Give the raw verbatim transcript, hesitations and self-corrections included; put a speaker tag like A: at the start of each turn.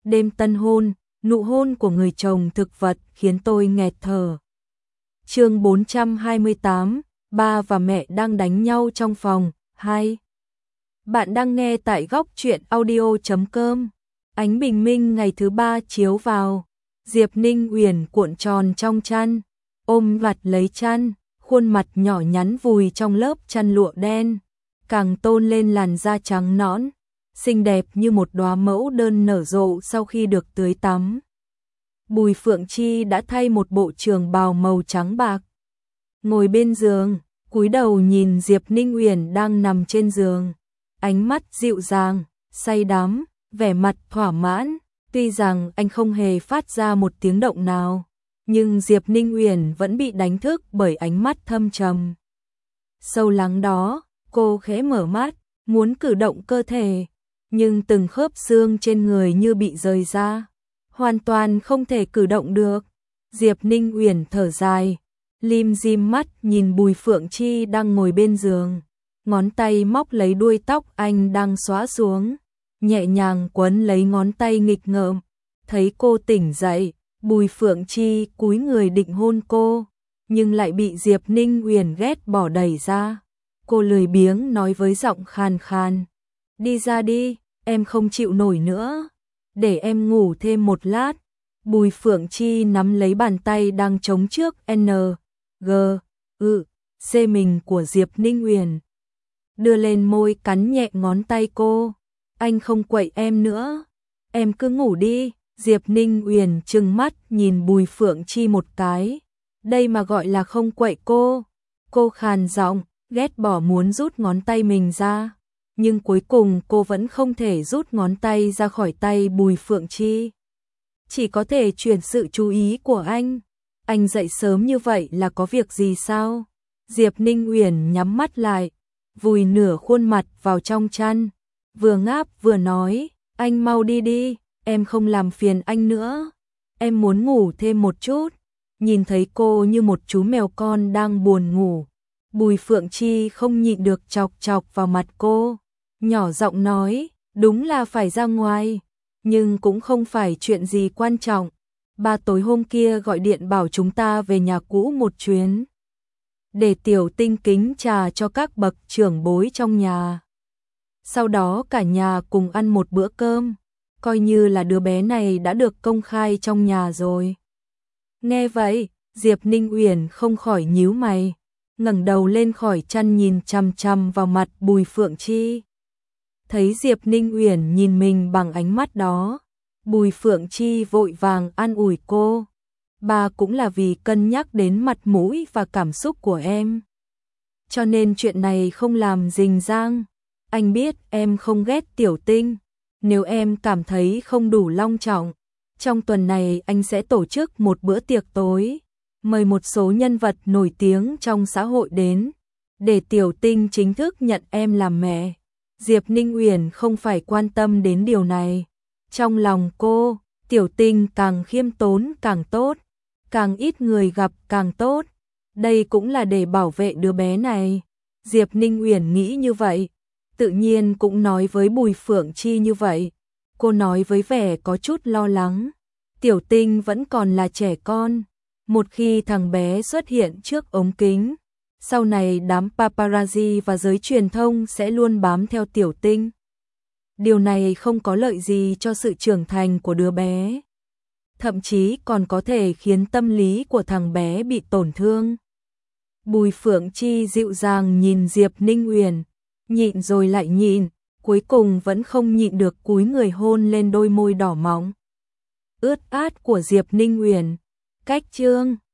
A: Đêm tân hôn, nụ hôn của người chồng thực vật khiến tôi nghẹt thở. Chương bốn trăm hai mươi tám, ba và mẹ đang đánh nhau trong phòng. Hai. Bạn đang nghe tại góc truyện audio chấm com. Ánh bình minh ngày thứ ba chiếu vào, Diệp Ninh Uyển cuộn tròn trong chăn, ôm vặt lấy chăn, khuôn mặt nhỏ nhắn vùi trong lớp chăn lụa đen, càng tôn lên làn da trắng nõn, xinh đẹp như một đóa mẫu đơn nở rộ sau khi được tưới tắm. Bùi Phượng Chi đã thay một bộ trường bào màu trắng bạc, ngồi bên giường, cúi đầu nhìn Diệp Ninh Uyển đang nằm trên giường, ánh mắt dịu dàng, say đắm, vẻ mặt thỏa mãn. Tuy rằng anh không hề phát ra một tiếng động nào, nhưng Diệp Ninh Uyển vẫn bị đánh thức bởi ánh mắt thâm trầm. Sâu lắng đó, cô khẽ mở mắt, muốn cử động cơ thể, nhưng từng khớp xương trên người như bị rời ra, hoàn toàn không thể cử động được. Diệp Ninh Uyển thở dài, lim dim mắt nhìn Bùi Phượng Chi đang ngồi bên giường, ngón tay móc lấy đuôi tóc anh đang xõa xuống, nhẹ nhàng quấn lấy ngón tay nghịch ngợm. Thấy cô tỉnh dậy, Bùi Phượng Chi cúi người định hôn cô, nhưng lại bị Diệp Ninh Uyển ghét bỏ đẩy ra. Cô lười biếng nói với giọng khàn khàn, đi ra đi, em không chịu nổi nữa, để em ngủ thêm một lát. Bùi Phượng Chi nắm lấy bàn tay đang chống trước N, G, ư, C mình của Diệp Ninh Uyển, đưa lên môi cắn nhẹ ngón tay cô. Anh không quậy em nữa, em cứ ngủ đi. Diệp Ninh Uyển trừng mắt nhìn Bùi Phượng Chi một cái, đây mà gọi là không quậy cô. Cô khàn giọng, ghét bỏ muốn rút ngón tay mình ra, nhưng cuối cùng cô vẫn không thể rút ngón tay ra khỏi tay Bùi Phượng Chi. Chỉ có thể chuyển sự chú ý của anh. Anh dậy sớm như vậy là có việc gì sao? Diệp Ninh Uyển nhắm mắt lại, vùi nửa khuôn mặt vào trong chăn, vừa ngáp vừa nói, anh mau đi đi, em không làm phiền anh nữa, em muốn ngủ thêm một chút. Nhìn thấy cô như một chú mèo con đang buồn ngủ, Bùi Phượng Chi không nhịn được chọc chọc vào mặt cô, nhỏ giọng nói, đúng là phải ra ngoài, nhưng cũng không phải chuyện gì quan trọng. Ba tối hôm kia gọi điện bảo chúng ta về nhà cũ một chuyến, để Tiểu Tinh kính trà cho các bậc trưởng bối trong nhà. Sau đó cả nhà cùng ăn một bữa cơm, coi như là đứa bé này đã được công khai trong nhà rồi. Nghe vậy, Diệp Ninh Uyển không khỏi nhíu mày, ngẩng đầu lên khỏi chăn nhìn chằm chằm vào mặt Bùi Phượng Chi. Thấy Diệp Ninh Uyển nhìn mình bằng ánh mắt đó, Bùi Phượng Chi vội vàng an ủi cô, ba cũng là vì cân nhắc đến mặt mũi và cảm xúc của em, cho nên chuyện này không làm rình rang. Anh biết em không ghét Tiểu Tinh, nếu em cảm thấy không đủ long trọng, trong tuần này anh sẽ tổ chức một bữa tiệc tối, mời một số nhân vật nổi tiếng trong xã hội đến, để Tiểu Tinh chính thức nhận em làm mẹ. Diệp Ninh Uyển không phải quan tâm đến điều này. Trong lòng cô, Tiểu Tinh càng khiêm tốn càng tốt, càng ít người gặp càng tốt. Đây cũng là để bảo vệ đứa bé này. Diệp Ninh Uyển nghĩ như vậy, tự nhiên cũng nói với Bùi Phượng Chi như vậy. Cô nói với vẻ có chút lo lắng, Tiểu Tinh vẫn còn là trẻ con, một khi thằng bé xuất hiện trước ống kính, sau này đám paparazzi và giới truyền thông sẽ luôn bám theo Tiểu Tinh. Điều này không có lợi gì cho sự trưởng thành của đứa bé, thậm chí còn có thể khiến tâm lý của thằng bé bị tổn thương. Bùi Phượng Chi dịu dàng nhìn Diệp Ninh Uyển, nhịn rồi lại nhịn, cuối cùng vẫn không nhịn được cúi người hôn lên đôi môi đỏ mọng ướt át của Diệp Ninh Uyển. Cách chương